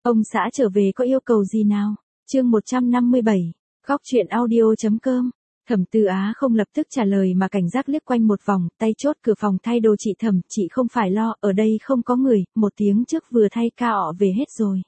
Ông xã trở về có yêu cầu gì nào? Chương 157, Góc truyện audio.com. Thẩm Tư Á không lập tức trả lời mà cảnh giác liếc quanh một vòng, tay chốt cửa phòng thay đồ. Chị Thẩm, chị không phải lo, ở đây không có người, 1 tiếng trước vừa thay ca ọ về hết rồi.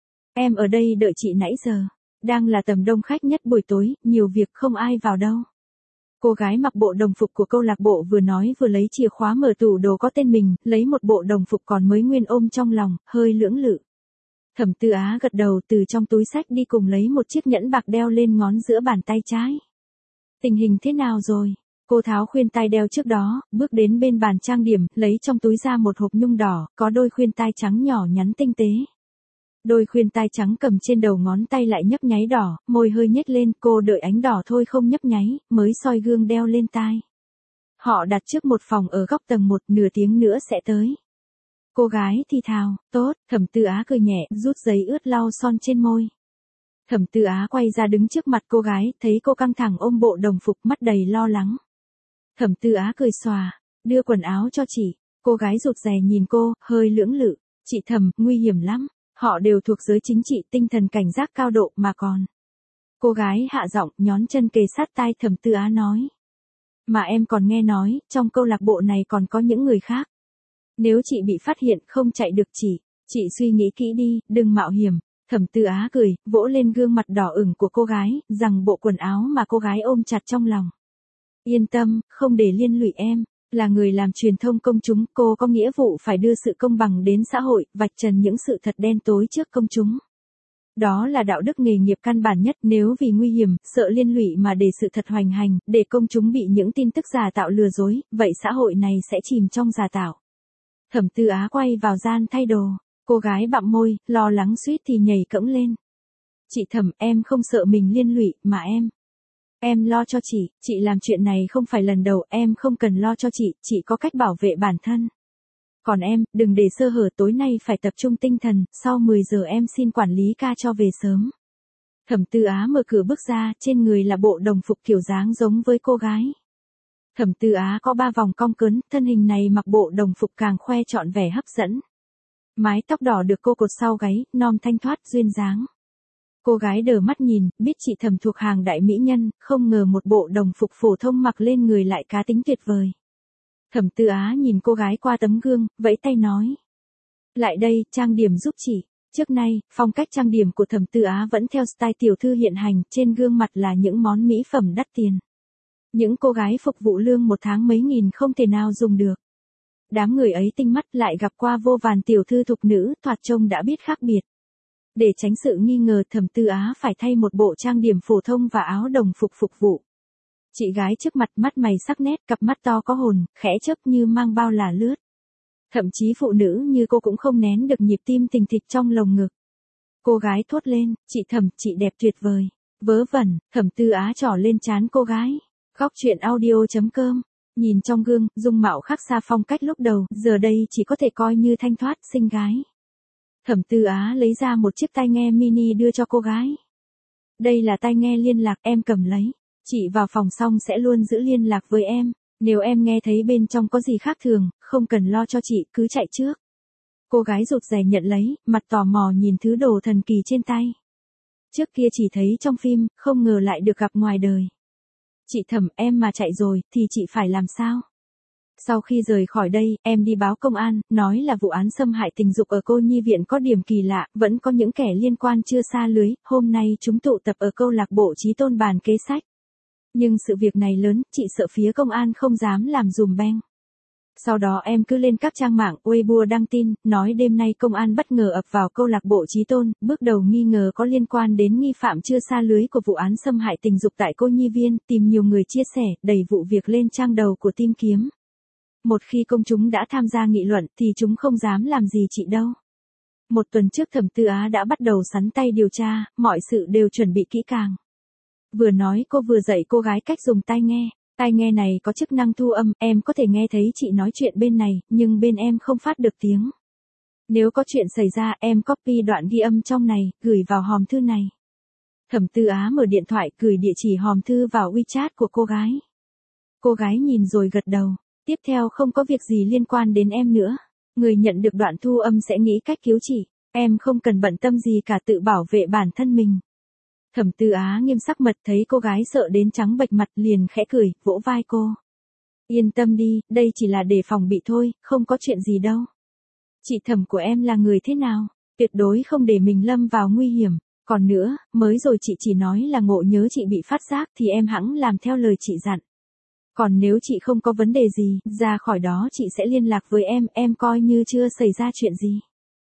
Em ở đây đợi chị nãy giờ. Đang là tầm đông khách nhất buổi tối, nhiều việc không ai vào đâu. Cô gái mặc bộ đồng phục của câu lạc bộ vừa nói vừa lấy chìa khóa mở tủ đồ có tên mình, lấy một bộ đồng phục còn mới nguyên ôm trong lòng, hơi lưỡng lự. Thẩm Tư Á gật đầu, từ trong túi xách đi cùng lấy một chiếc nhẫn bạc đeo lên ngón giữa bàn tay trái. Tình hình thế nào rồi? Cô tháo khuyên tai đeo trước đó, bước đến bên bàn trang điểm, lấy trong túi ra một hộp nhung đỏ, có đôi khuyên tai trắng nhỏ nhắn tinh tế. Đôi khuyên tai trắng cầm trên đầu ngón tay lại nhấp nháy đỏ, môi hơi nhếch lên, cô đợi ánh đỏ thôi không nhấp nháy, mới soi gương đeo lên tai. Họ đặt trước một phòng ở góc tầng 1, nửa tiếng nữa sẽ tới. Cô gái thì thào, tốt. Thẩm Tư Á cười nhẹ, rút giấy ướt lau son trên môi. Thẩm Tư Á quay ra đứng trước mặt cô gái, thấy cô căng thẳng ôm bộ đồng phục, mắt đầy lo lắng. Thẩm Tư Á cười xòa, đưa quần áo cho chị. Cô gái rụt rè nhìn cô, hơi lưỡng lự. Chị Thẩm, nguy hiểm lắm. Họ đều thuộc giới chính trị, tinh thần cảnh giác cao độ mà còn. Cô gái hạ giọng, nhón chân kề sát tai Thẩm Tư Á nói. Mà em còn nghe nói, trong câu lạc bộ này còn có những người khác. Nếu chị bị phát hiện không chạy được chị suy nghĩ kỹ đi, đừng mạo hiểm. Thẩm Tư Á cười, vỗ lên gương mặt đỏ ửng của cô gái, rằng bộ quần áo mà cô gái ôm chặt trong lòng. Yên tâm, không để liên lụy em. Là người làm truyền thông công chúng, cô có nghĩa vụ phải đưa sự công bằng đến xã hội, vạch trần những sự thật đen tối trước công chúng. Đó là đạo đức nghề nghiệp căn bản nhất, nếu vì nguy hiểm, sợ liên lụy mà để sự thật hoành hành, để công chúng bị những tin tức giả tạo lừa dối, vậy xã hội này sẽ chìm trong giả tạo. Thẩm Tư Á quay vào gian thay đồ, cô gái bặm môi, lo lắng suýt thì nhảy cẫng lên. Chị Thẩm, em không sợ mình liên lụy, mà em lo cho chị làm chuyện này không phải lần đầu, em không cần lo cho chị có cách bảo vệ bản thân. Còn em, đừng để sơ hở, tối nay phải tập trung tinh thần, sau 10 giờ em xin quản lý ca cho về sớm. Thẩm Tư Á mở cửa bước ra, trên người là bộ đồng phục kiểu dáng giống với cô gái. Thẩm Tư Á có 3 vòng cong cớn, thân hình này mặc bộ đồng phục càng khoe trọn vẻ hấp dẫn. Mái tóc đỏ được cô cột sau gáy, non thanh thoát duyên dáng. Cô gái đờ mắt nhìn, biết chị Thẩm thuộc hàng đại mỹ nhân, không ngờ một bộ đồng phục phổ thông mặc lên người lại cá tính tuyệt vời. Thẩm Tư Á nhìn cô gái qua tấm gương, vẫy tay nói. Lại đây, trang điểm giúp chị. Trước nay, phong cách trang điểm của Thẩm Tư Á vẫn theo style tiểu thư hiện hành, trên gương mặt là những món mỹ phẩm đắt tiền. Những cô gái phục vụ lương 1 tháng mấy nghìn không thể nào dùng được. Đám người ấy tinh mắt, lại gặp qua vô vàn tiểu thư thục nữ, thoạt trông đã biết khác biệt. Để tránh sự nghi ngờ, Thẩm Tư Á phải thay một bộ trang điểm phổ thông và áo đồng phục phục vụ. Chị gái trước mặt, mắt mày sắc nét, cặp mắt to có hồn, khẽ chớp như mang bao là lướt. Thậm chí phụ nữ như cô cũng không nén được nhịp tim thình thịch trong lồng ngực. Cô gái thốt lên, chị Thẩm, chị đẹp tuyệt vời. Vớ vẩn, Thẩm Tư Á trỏ lên trán cô gái. Góc truyện audio.com. Nhìn trong gương, dung mạo khác xa phong cách lúc đầu, giờ đây chỉ có thể coi như thanh thoát, xinh gái. Thẩm Tư Á lấy ra một chiếc tai nghe mini đưa cho cô gái. Đây là tai nghe liên lạc, em cầm lấy. Chị vào phòng xong sẽ luôn giữ liên lạc với em. Nếu em nghe thấy bên trong có gì khác thường, không cần lo cho chị, cứ chạy trước. Cô gái rụt rè nhận lấy, mặt tò mò nhìn thứ đồ thần kỳ trên tay. Trước kia chỉ thấy trong phim, không ngờ lại được gặp ngoài đời. Chị Thẩm, em mà chạy rồi, thì chị phải làm sao? Sau khi rời khỏi đây, em đi báo công an, nói là vụ án xâm hại tình dục ở cô nhi viện có điểm kỳ lạ, vẫn có những kẻ liên quan chưa sa lưới, hôm nay chúng tụ tập ở câu lạc bộ Chí Tôn bàn kế sách. Nhưng sự việc này lớn, chị sợ phía công an không dám làm dùm beng. Sau đó em cứ lên các trang mạng, Weibo đăng tin, nói đêm nay công an bất ngờ ập vào câu lạc bộ Chí Tôn, bước đầu nghi ngờ có liên quan đến nghi phạm chưa sa lưới của vụ án xâm hại tình dục tại cô nhi viên, tìm nhiều người chia sẻ, đẩy vụ việc lên trang đầu của Tìm Kiếm. Một khi công chúng đã tham gia nghị luận thì chúng không dám làm gì chị đâu. 1 tuần trước Thẩm Tư Á đã bắt đầu sắn tay điều tra, mọi sự đều chuẩn bị kỹ càng. Vừa nói cô vừa dạy cô gái cách dùng tai nghe. Tai nghe này có chức năng thu âm, em có thể nghe thấy chị nói chuyện bên này, nhưng bên em không phát được tiếng. Nếu có chuyện xảy ra, em copy đoạn ghi âm trong này, gửi vào hòm thư này. Thẩm Tư Á mở điện thoại, gửi địa chỉ hòm thư vào WeChat của cô gái. Cô gái nhìn rồi gật đầu. Tiếp theo không có việc gì liên quan đến em nữa. Người nhận được đoạn thu âm sẽ nghĩ cách cứu chị. Em không cần bận tâm gì cả, tự bảo vệ bản thân mình. Thẩm Tư Á nghiêm sắc mặt, thấy cô gái sợ đến trắng bệch mặt liền khẽ cười, vỗ vai cô. Yên tâm đi, đây chỉ là để phòng bị thôi, không có chuyện gì đâu. Chị Thẩm của em là người thế nào? Tuyệt đối không để mình lâm vào nguy hiểm. Còn nữa, mới rồi chị chỉ nói là ngộ nhớ chị bị phát giác thì em hẵng làm theo lời chị dặn. Còn nếu chị không có vấn đề gì, ra khỏi đó chị sẽ liên lạc với em coi như chưa xảy ra chuyện gì.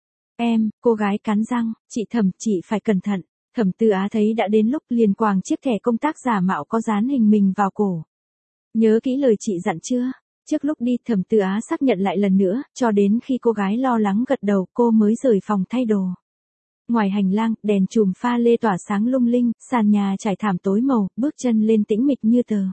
Cô gái cắn răng, chị Thẩm, chị phải cẩn thận. Thẩm Tư Á thấy đã đến lúc liền quàng chiếc thẻ công tác giả mạo có dán hình mình vào cổ. Nhớ kỹ lời chị dặn chưa? Trước lúc đi Thẩm Tư Á xác nhận lại lần nữa, cho đến khi cô gái lo lắng gật đầu cô mới rời phòng thay đồ. Ngoài hành lang, đèn chùm pha lê tỏa sáng lung linh, sàn nhà trải thảm tối màu, bước chân lên tĩnh mịch như tờ.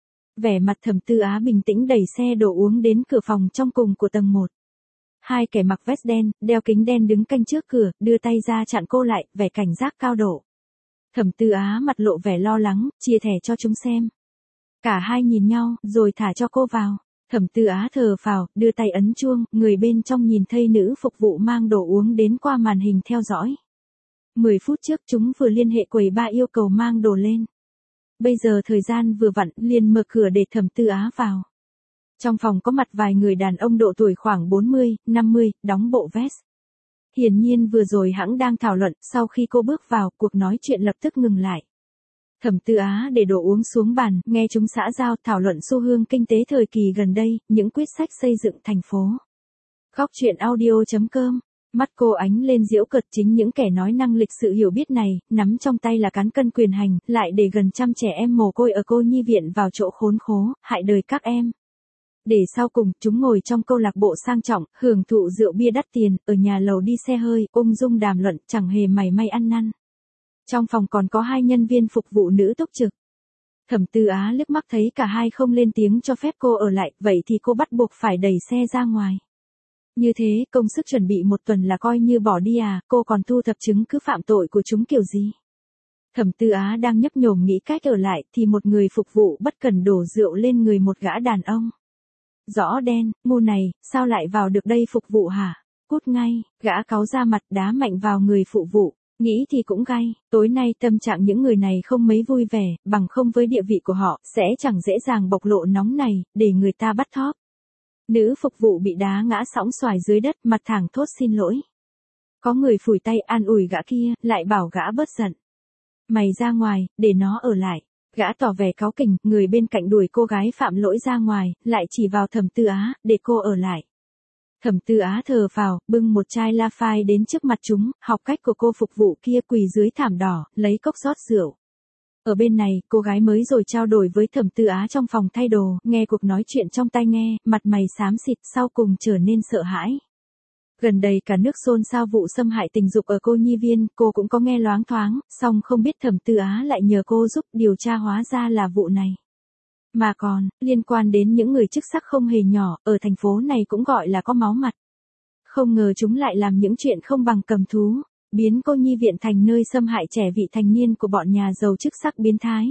Vẻ mặt Thẩm Tư Á bình tĩnh đẩy xe đồ uống đến cửa phòng trong cùng của tầng 1. Hai kẻ mặc vest đen, đeo kính đen đứng canh trước cửa, đưa tay ra chặn cô lại, vẻ cảnh giác cao độ. Thẩm Tư Á mặt lộ vẻ lo lắng, chia thẻ cho chúng xem. Cả hai nhìn nhau, rồi thả cho cô vào. Thẩm Tư Á thở phào, đưa tay ấn chuông, người bên trong nhìn thấy nữ phục vụ mang đồ uống đến qua màn hình theo dõi. 10 phút trước chúng vừa liên hệ quầy ba yêu cầu mang đồ lên. Bây giờ thời gian vừa vặn, liền mở cửa để Thẩm Tư Á vào. Trong phòng có mặt vài người đàn ông độ tuổi khoảng 40, 50, đóng bộ vest. Hiển nhiên vừa rồi hãng đang thảo luận, sau khi cô bước vào, cuộc nói chuyện lập tức ngừng lại. Thẩm Tư Á để đồ uống xuống bàn, nghe chúng xã giao thảo luận xu hướng kinh tế thời kỳ gần đây, những quyết sách xây dựng thành phố. Góc truyện audio.com. Mắt cô ánh lên giễu cợt, chính những kẻ nói năng lịch sự hiểu biết này, nắm trong tay là cán cân quyền hành, lại để gần trăm trẻ em mồ côi ở cô nhi viện vào chỗ khốn khố, hại đời các em. Để sau cùng, chúng ngồi trong câu lạc bộ sang trọng, hưởng thụ rượu bia đắt tiền, ở nhà lầu đi xe hơi, ung dung đàm luận, chẳng hề mảy may ăn năn. Trong phòng còn có hai nhân viên phục vụ nữ túc trực. Thẩm Tư Á liếc mắt thấy cả hai không lên tiếng cho phép cô ở lại, vậy thì cô bắt buộc phải đẩy xe ra ngoài. Như thế, công sức chuẩn bị một tuần là coi như bỏ đi à, cô còn thu thập chứng cứ phạm tội của chúng kiểu gì? Thẩm Tư Á đang nhấp nhổm nghĩ cách ở lại, thì một người phục vụ bất cần đổ rượu lên người một gã đàn ông. Rõ đen, ngu này, sao lại vào được đây phục vụ hả? Cút ngay, gã cáu ra mặt đá mạnh vào người phụ vụ. Nghĩ thì cũng gay, tối nay tâm trạng những người này không mấy vui vẻ, bằng không với địa vị của họ, sẽ chẳng dễ dàng bộc lộ nóng này, để người ta bắt thóp. Nữ phục vụ bị đá ngã sõng xoài dưới đất, mặt thẳng thốt xin lỗi. Có người phủi tay an ủi gã kia, lại bảo gã bớt giận. Mày ra ngoài, để nó ở lại. Gã tỏ vẻ cáu kỉnh, người bên cạnh đuổi cô gái phạm lỗi ra ngoài, lại chỉ vào Thẩm Tư Á, để cô ở lại. Thẩm Tư Á thở phào, bưng một chai La Phai đến trước mặt chúng, học cách của cô phục vụ kia quỳ dưới thảm đỏ, lấy cốc rót rượu. Ở bên này, cô gái mới rồi trao đổi với Thẩm Tư Á trong phòng thay đồ, nghe cuộc nói chuyện trong tai nghe, mặt mày xám xịt, sau cùng trở nên sợ hãi. Gần đây cả nước xôn xao vụ xâm hại tình dục ở cô nhi viên, cô cũng có nghe loáng thoáng, song không biết Thẩm Tư Á lại nhờ cô giúp điều tra, hóa ra là vụ này. Mà còn, liên quan đến những người chức sắc không hề nhỏ, ở thành phố này cũng gọi là có máu mặt. Không ngờ chúng lại làm những chuyện không bằng cầm thú, biến cô nhi viện thành nơi xâm hại trẻ vị thành niên của bọn nhà giàu chức sắc biến thái.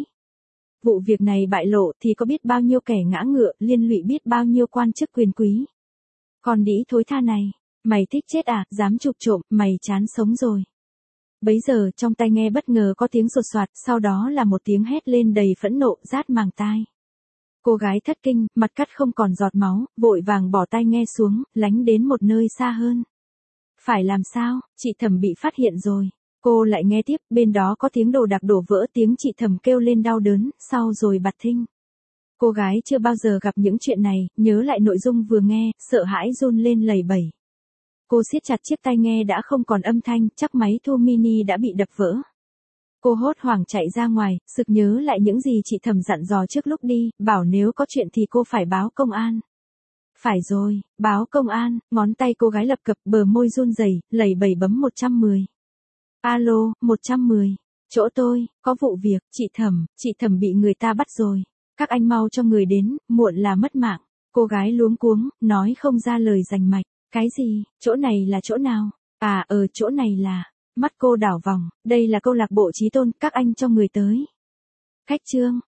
Vụ việc này bại lộ thì có biết bao nhiêu kẻ ngã ngựa, liên lụy biết bao nhiêu quan chức quyền quý. Còn đĩ thối tha này, mày thích chết à, dám chụp trộm, mày chán sống rồi. Bấy giờ trong tai nghe bất ngờ có tiếng sột soạt, sau đó là một tiếng hét lên đầy phẫn nộ, rát màng tai. Cô gái thất kinh, mặt cắt không còn giọt máu, vội vàng bỏ tai nghe xuống, lánh đến một nơi xa hơn. Phải làm sao, chị Thẩm bị phát hiện rồi. Cô lại nghe tiếp, bên đó có tiếng đồ đạc đổ vỡ, tiếng chị Thẩm kêu lên đau đớn, sau rồi bặt thinh. Cô gái chưa bao giờ gặp những chuyện này, nhớ lại nội dung vừa nghe, sợ hãi run lên lẩy bẩy. Cô siết chặt chiếc tai nghe đã không còn âm thanh, chắc máy thu mini đã bị đập vỡ. Cô hốt hoảng chạy ra ngoài, sực nhớ lại những gì chị Thẩm dặn dò trước lúc đi, bảo nếu có chuyện thì cô phải báo công an. Phải rồi, báo công an, ngón tay cô gái lập cập, bờ môi run rẩy, lẩy bẩy bấm 110. Alo, 110. Chỗ tôi, có vụ việc, chị Thẩm bị người ta bắt rồi. Các anh mau cho người đến, muộn là mất mạng. Cô gái luống cuống, nói không ra lời rành mạch. Cái gì, chỗ này là chỗ nào? À, chỗ này là... Mắt cô đảo vòng, đây là câu lạc bộ Chí Tôn, các anh cho người tới. Khách trương,